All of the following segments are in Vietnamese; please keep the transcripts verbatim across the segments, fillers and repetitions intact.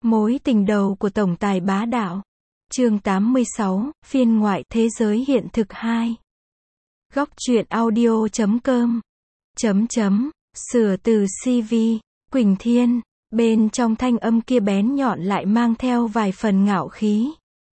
Mối tình đầu của tổng tài bá đạo. Chương tám mươi sáu, phiên ngoại thế giới hiện thực hai. Góc truyện audio chấm com. Chấm chấm, sửa từ xê vê, Quỳnh Thiên, bên trong thanh âm kia bén nhọn lại mang theo vài phần ngạo khí.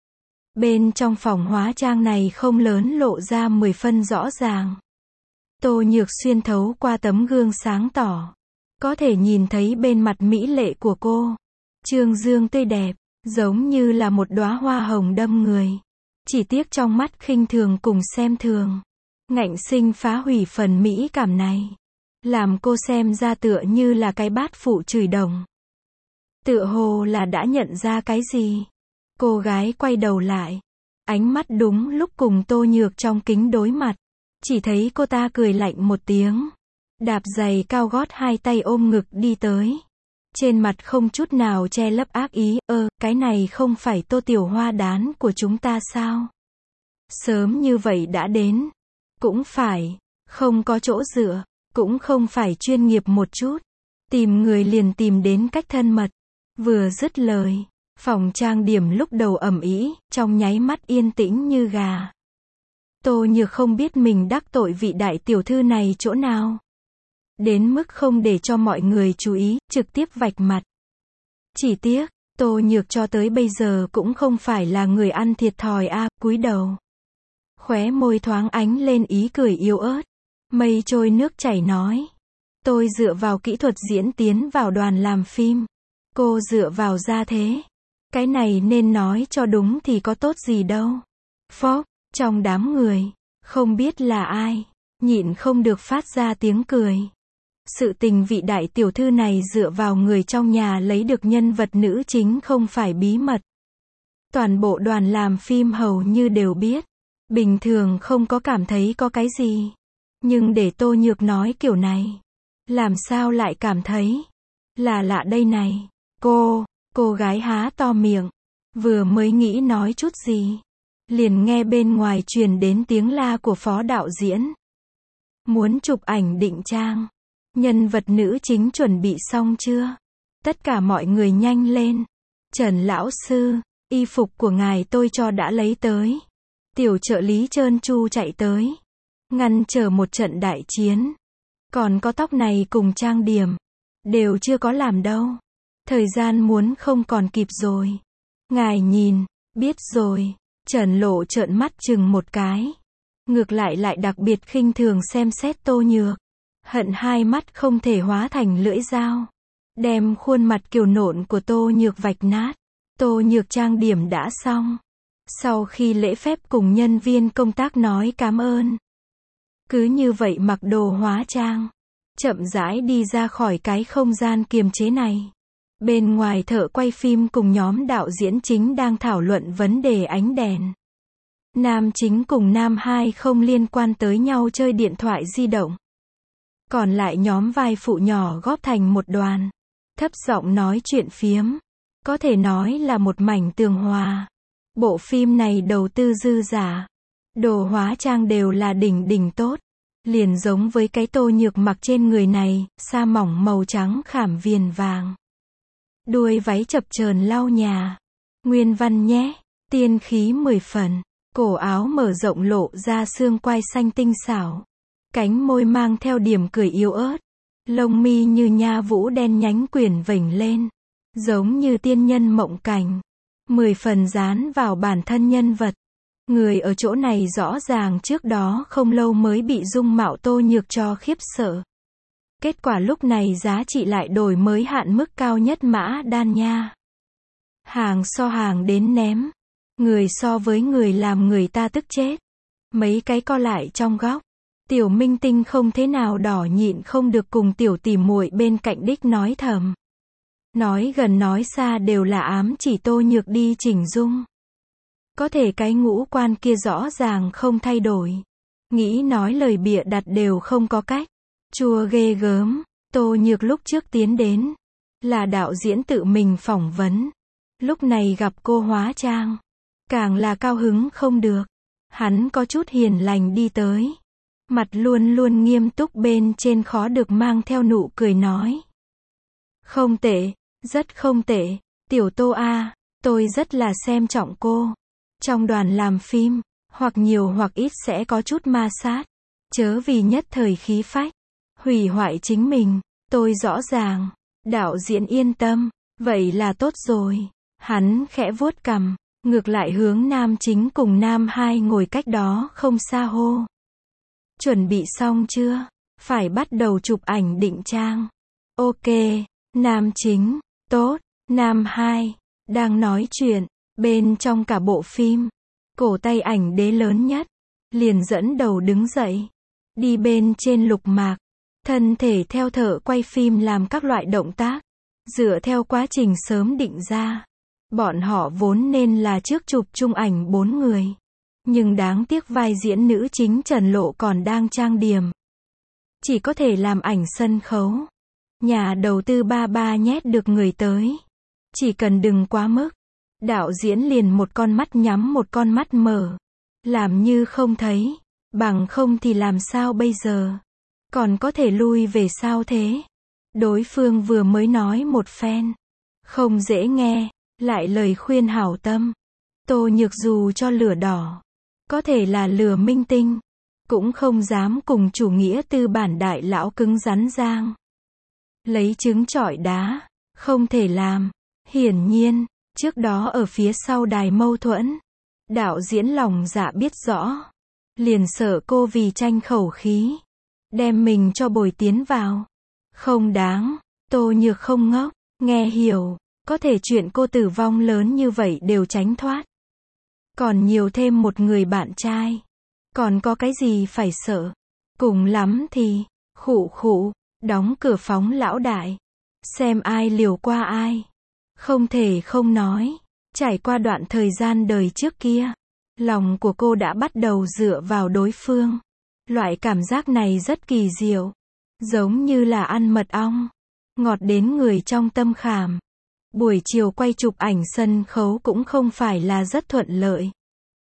Bên trong phòng hóa trang này không lớn lộ ra mười phân rõ ràng. Tô Nhược xuyên thấu qua tấm gương sáng tỏ. Có thể nhìn thấy bên mặt mỹ lệ của cô. Trương dương tươi đẹp, giống như là một đóa hoa hồng đâm người. Chỉ tiếc trong mắt khinh thường cùng xem thường. Ngạnh sinh phá hủy phần mỹ cảm này. Làm cô xem ra tựa như là cái bát phụ chửi đồng. Tựa hồ là đã nhận ra cái gì. Cô gái quay đầu lại. Ánh mắt đúng lúc cùng Tô Nhược trong kính đối mặt. Chỉ thấy cô ta cười lạnh một tiếng. Đạp giày cao gót hai tay ôm ngực đi tới. Trên mặt không chút nào che lấp ác ý, ơ, cái này không phải Tô Tiểu Hoa đán của chúng ta sao? Sớm như vậy đã đến. Cũng phải, không có chỗ dựa, cũng không phải chuyên nghiệp một chút. Tìm người liền tìm đến cách thân mật. Vừa dứt lời, phòng trang điểm lúc đầu ầm ĩ, trong nháy mắt yên tĩnh như gà. Tô Nhược không biết mình đắc tội vị đại tiểu thư này chỗ nào. Đến mức không để cho mọi người chú ý, trực tiếp vạch mặt. Chỉ tiếc, Tô Nhược cho tới bây giờ cũng không phải là người ăn thiệt thòi a, à, cúi đầu. Khóe môi thoáng ánh lên ý cười yếu ớt. Mây trôi nước chảy nói. Tôi dựa vào kỹ thuật diễn tiến vào đoàn làm phim. Cô dựa vào gia thế. Cái này nên nói cho đúng thì có tốt gì đâu. Phốc, trong đám người, không biết là ai, nhịn không được phát ra tiếng cười. Sự tình vị đại tiểu thư này dựa vào người trong nhà lấy được nhân vật nữ chính không phải bí mật. Toàn bộ đoàn làm phim hầu như đều biết. Bình thường không có cảm thấy có cái gì. Nhưng để Tô Nhược nói kiểu này, làm sao lại cảm thấy là lạ đây này. Cô, cô gái há to miệng, vừa mới nghĩ nói chút gì, liền nghe bên ngoài truyền đến tiếng la của phó đạo diễn. Muốn chụp ảnh định trang. Nhân vật nữ chính chuẩn bị xong chưa? Tất cả mọi người nhanh lên. Trần lão sư, y phục của ngài tôi cho đã lấy tới. Tiểu trợ lý trơn tru chạy tới. Ngăn trở một trận đại chiến. Còn có tóc này cùng trang điểm. Đều chưa có làm đâu. Thời gian muốn không còn kịp rồi. Ngài nhìn, biết rồi. Trần Lộ trợn mắt chừng một cái. Ngược lại lại đặc biệt khinh thường xem xét Tô Nhược. Hận hai mắt không thể hóa thành lưỡi dao. Đem khuôn mặt kiều nộn của Tô Nhược vạch nát. Tô Nhược trang điểm đã xong. Sau khi lễ phép cùng nhân viên công tác nói cảm ơn. Cứ như vậy mặc đồ hóa trang. Chậm rãi đi ra khỏi cái không gian kiềm chế này. Bên ngoài thợ quay phim cùng nhóm đạo diễn chính đang thảo luận vấn đề ánh đèn. Nam chính cùng nam hai không liên quan tới nhau chơi điện thoại di động. Còn lại nhóm vai phụ nhỏ góp thành một đoàn. Thấp giọng nói chuyện phiếm. Có thể nói là một mảnh tường hòa. Bộ phim này đầu tư dư giả. Đồ hóa trang đều là đỉnh đỉnh tốt. Liền giống với cái Tô Nhược mặc trên người này, sa mỏng màu trắng khảm viền vàng. Đuôi váy chập chờn lau nhà. Nguyên văn nhé. Tiên khí mười phần. Cổ áo mở rộng lộ ra xương quai xanh tinh xảo. Cánh môi mang theo điểm cười yếu ớt. Lông mi như nha vũ đen nhánh quyển vểnh lên. Giống như tiên nhân mộng cảnh. Mười phần dán vào bản thân nhân vật. Người ở chỗ này rõ ràng trước đó không lâu mới bị dung mạo Tô Nhược cho khiếp sợ. Kết quả lúc này giá trị lại đổi mới hạn mức cao nhất mã đan nha. Hàng so hàng đến ném. Người so với người làm người ta tức chết. Mấy cái co lại trong góc. Tiểu minh tinh không thế nào đỏ nhịn không được cùng tiểu tỉ muội bên cạnh đích nói thầm. Nói gần nói xa đều là ám chỉ Tô Nhược đi chỉnh dung. Có thể cái ngũ quan kia rõ ràng không thay đổi. Nghĩ nói lời bịa đặt đều không có cách. Chua ghê gớm. Tô Nhược lúc trước tiến đến. Là đạo diễn tự mình phỏng vấn. Lúc này gặp cô hóa trang. Càng là cao hứng không được. Hắn có chút hiền lành đi tới. Mặt luôn luôn nghiêm túc bên trên khó được mang theo nụ cười nói. Không tệ, rất không tệ, Tiểu Tô a, tôi rất là xem trọng cô. Trong đoàn làm phim, hoặc nhiều hoặc ít sẽ có chút ma sát. Chớ vì nhất thời khí phách, hủy hoại chính mình. Tôi rõ ràng. Đạo diễn yên tâm. Vậy là tốt rồi. Hắn khẽ vuốt cằm, ngược lại hướng nam chính cùng nam hai ngồi cách đó không xa hô. Chuẩn bị xong chưa? Phải bắt đầu chụp ảnh định trang. Ok. Nam chính. Tốt. Nam hai. Đang nói chuyện. Bên trong cả bộ phim, cổ tay ảnh đế lớn nhất, liền dẫn đầu đứng dậy. Đi bên trên lục mạc. Thân thể theo thợ quay phim làm các loại động tác. Dựa theo quá trình sớm định ra. Bọn họ vốn nên là trước chụp chung ảnh bốn người. Nhưng đáng tiếc vai diễn nữ chính Trần Lộ còn đang trang điểm. Chỉ có thể làm ảnh sân khấu. Nhà đầu tư ba ba nhét được người tới. Chỉ cần đừng quá mức. Đạo diễn liền một con mắt nhắm một con mắt mở. Làm như không thấy. Bằng không thì làm sao bây giờ? Còn có thể lui về sao thế? Đối phương vừa mới nói một phen. Không dễ nghe. Lại lời khuyên hảo tâm. Tô Nhược dù cho lửa đỏ. Có thể là lửa minh tinh. Cũng không dám cùng chủ nghĩa tư bản đại lão cứng rắn giang. Lấy trứng trọi đá. Không thể làm. Hiển nhiên, trước đó ở phía sau đài mâu thuẫn. Đạo diễn lòng dạ biết rõ. Liền sợ cô vì tranh khẩu khí. Đem mình cho bồi tiến vào. Không đáng. Tô Nhược không ngốc. Nghe hiểu. Có thể chuyện cô tử vong lớn như vậy đều tránh thoát. Còn nhiều thêm một người bạn trai. Còn có cái gì phải sợ. Cùng lắm thì, khụ khụ, đóng cửa phóng lão đại. Xem ai liều qua ai. Không thể không nói. Trải qua đoạn thời gian đời trước kia. Lòng của cô đã bắt đầu dựa vào đối phương. Loại cảm giác này rất kỳ diệu. Giống như là ăn mật ong. Ngọt đến người trong tâm khảm. Buổi chiều quay chụp ảnh sân khấu cũng không phải là rất thuận lợi.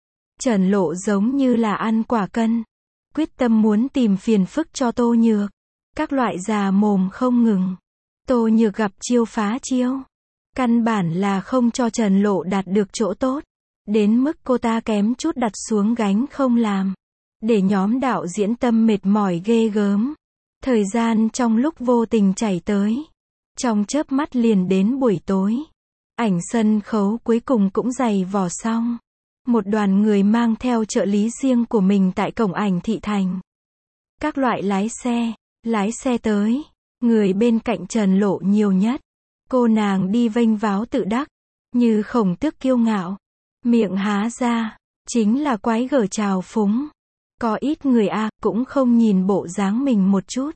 Trần Lộ giống như là ăn quả cân. Quyết tâm muốn tìm phiền phức cho Tô Nhược. Các loại già mồm không ngừng. Tô Nhược gặp chiêu phá chiêu. Căn bản là không cho Trần Lộ đạt được chỗ tốt. Đến mức cô ta kém chút đặt xuống gánh không làm. Để nhóm đạo diễn tâm mệt mỏi ghê gớm. Thời gian trong lúc vô tình chảy tới. Trong chớp mắt liền đến buổi tối. Ảnh sân khấu cuối cùng cũng dày vò xong. Một đoàn người mang theo trợ lý riêng của mình tại cổng ảnh thị thành. Các loại lái xe, lái xe tới. Người bên cạnh Trần Lộ nhiều nhất. Cô nàng đi vênh váo tự đắc. Như khổng tước kiêu ngạo. Miệng há ra. Chính là quái gở trào phúng. Có ít người a cũng không nhìn bộ dáng mình một chút.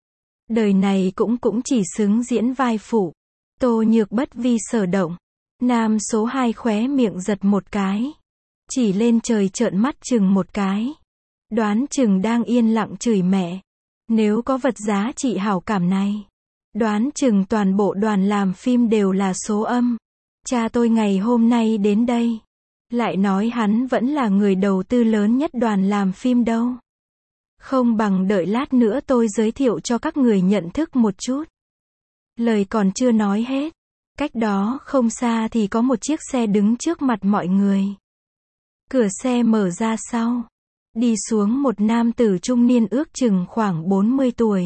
Đời này cũng cũng chỉ xứng diễn vai phụ. Tô Nhược bất vi sở động. Nam số hai khóe miệng giật một cái. Chỉ lên trời trợn mắt chừng một cái. Đoán chừng đang yên lặng chửi mẹ. Nếu có vật giá trị hảo cảm này. Đoán chừng toàn bộ đoàn làm phim đều là số âm. Cha tôi ngày hôm nay đến đây. Lại nói hắn vẫn là người đầu tư lớn nhất đoàn làm phim đâu. Không bằng đợi lát nữa tôi giới thiệu cho các người nhận thức một chút. Lời còn chưa nói hết. Cách đó không xa thì có một chiếc xe đứng trước mặt mọi người. Cửa xe mở ra sau. Đi xuống một nam tử trung niên ước chừng khoảng bốn mươi tuổi.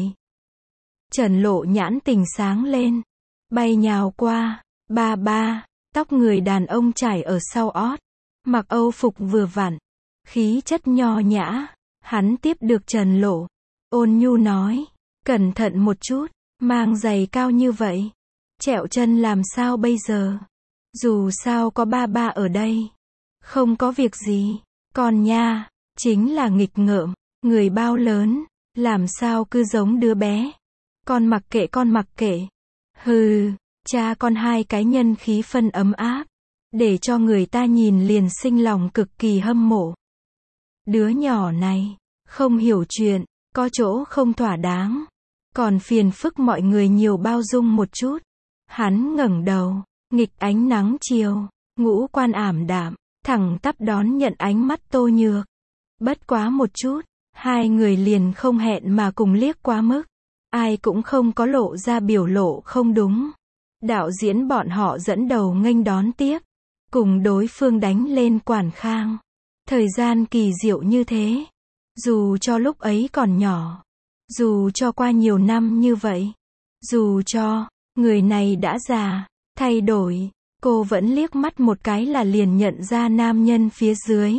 Trần Lộ nhãn tình sáng lên. Bay nhào qua. Ba ba. Tóc người đàn ông trải ở sau ót. Mặc âu phục vừa vặn. Khí chất nho nhã. Hắn tiếp được Trần Lộ. Ôn nhu nói. Cẩn thận một chút. Mang giày cao như vậy. Trẹo chân làm sao bây giờ? Dù sao có ba ba ở đây. Không có việc gì. Còn nha. Chính là nghịch ngợm. Người bao lớn. Làm sao cứ giống đứa bé. Con mặc kệ con mặc kệ. Hừ. Cha con hai cái nhân khí phân ấm áp. Để cho người ta nhìn liền sinh lòng cực kỳ hâm mộ. Đứa nhỏ này. Không hiểu chuyện. Có chỗ không thỏa đáng. Còn phiền phức mọi người nhiều bao dung một chút. Hắn ngẩng đầu. Nghịch ánh nắng chiều. Ngũ quan ảm đạm. Thẳng tắp đón nhận ánh mắt Tô Nhược. Bất quá một chút. Hai người liền không hẹn mà cùng liếc quá mức. Ai cũng không có lộ ra biểu lộ không đúng. Đạo diễn bọn họ dẫn đầu nghênh đón tiếp, cùng đối phương đánh lên quản khang. Thời gian kỳ diệu như thế. Dù cho lúc ấy còn nhỏ, dù cho qua nhiều năm như vậy, dù cho người này đã già, thay đổi, cô vẫn liếc mắt một cái là liền nhận ra nam nhân phía dưới.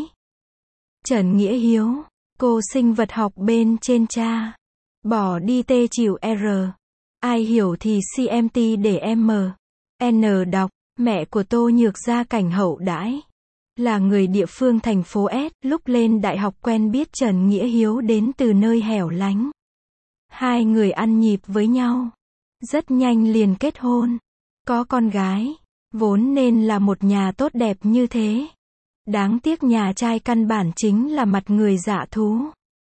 Trần Nghĩa Hiếu, cô sinh vật học bên trên cha. Bỏ đi T chịu R. Ai hiểu thì xê em tê để em M. N đọc. Mẹ của Tô Nhược gia cảnh hậu đãi. Là người địa phương thành phố S, lúc lên đại học quen biết Trần Nghĩa Hiếu đến từ nơi hẻo lánh. Hai người ăn nhịp với nhau. Rất nhanh liền kết hôn. Có con gái. Vốn nên là một nhà tốt đẹp như thế. Đáng tiếc nhà trai căn bản chính là mặt người dạ thú.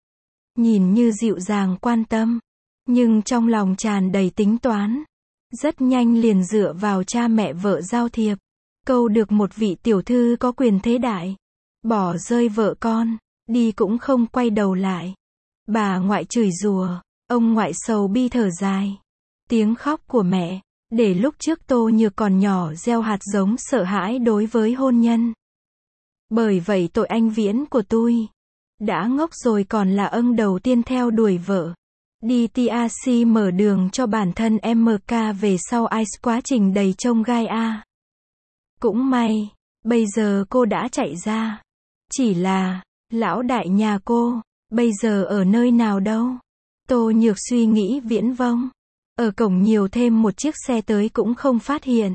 Nhìn như dịu dàng quan tâm, nhưng trong lòng tràn đầy tính toán. Rất nhanh liền dựa vào cha mẹ vợ giao thiệp, câu được một vị tiểu thư có quyền thế đại. Bỏ rơi vợ con, đi cũng không quay đầu lại. Bà ngoại chửi rủa, ông ngoại sầu bi thở dài. Tiếng khóc của mẹ, để lúc trước Tô Nhược còn nhỏ gieo hạt giống sợ hãi đối với hôn nhân. Bởi vậy tội anh Viễn của tôi, đã ngốc rồi còn là âng đầu tiên theo đuổi vợ. Đi tê a xê mở đường cho bản thân em ca về sau ice quá trình đầy chông gai a. Cũng may, bây giờ cô đã chạy ra. Chỉ là, lão đại nhà cô, bây giờ ở nơi nào đâu? Tô Nhược suy nghĩ viễn vông. Ở cổng nhiều thêm một chiếc xe tới cũng không phát hiện.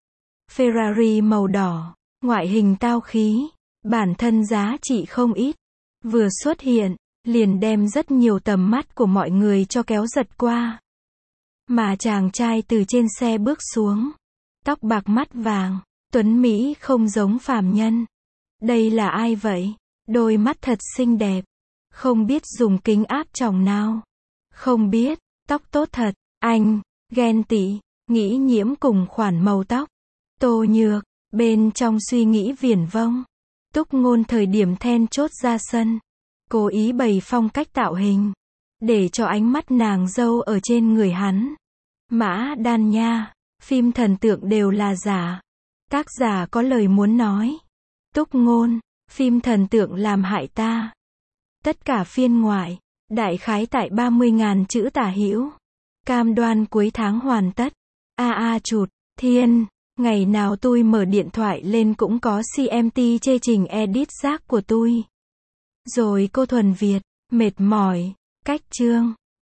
Ferrari màu đỏ, ngoại hình tao khí, bản thân giá trị không ít. Vừa xuất hiện, liền đem rất nhiều tầm mắt của mọi người cho kéo giật qua. Mà chàng trai từ trên xe bước xuống. Tóc bạc mắt vàng, tuấn Mỹ không giống phàm nhân. Đây là ai vậy? Đôi mắt thật xinh đẹp. Không biết dùng kính áp tròng nào. Không biết, tóc tốt thật. Anh, ghen tị, nghĩ nhiễm cùng khoản màu tóc. Tô Nhược, bên trong suy nghĩ viển vông. Túc Ngôn thời điểm then chốt ra sân. Cố ý bày phong cách tạo hình. Để cho ánh mắt nàng dâu ở trên người hắn. Mã Đan Nha, phim thần tượng đều là giả. Tác giả có lời muốn nói. Túc Ngôn, phim thần tượng làm hại ta. Tất cả phiên ngoại, đại khái tại ba mươi nghìn chữ tả hữu. Cam đoan cuối tháng hoàn tất. A a chụt, thiên, ngày nào tôi mở điện thoại lên cũng có xê em tê chê trình edit rác của tôi. Rồi cô thuần Việt, mệt mỏi, cách chương.